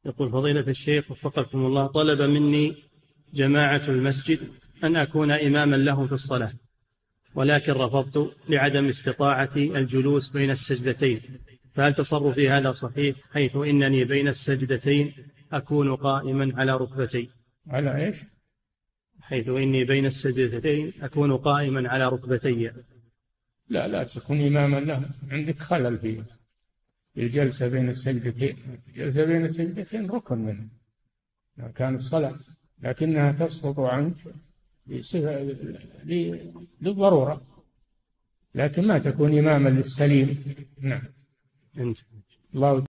يقول فضيلة الشيخ وفقكم الله، طلب مني جماعة المسجد أن أكون إماما لهم في الصلاة، ولكن رفضت لعدم استطاعتي الجلوس بين السجدتين، فهل تصرفي هذا صحيح، حيث إنني بين السجدتين أكون قائما على ركبتي؟ على إيش؟ حيث إني بين السجدتين أكون قائما على ركبتي. لا، لا تكون إماما لهم، عندك خلل في الجلسة بين السجدتين. الجلسة بين السجدتين ركن من أركان الصلاة، لكنها تسقط عنك للضرورة، لكن ما تكون إماما للسليم. نعم. أنت. الله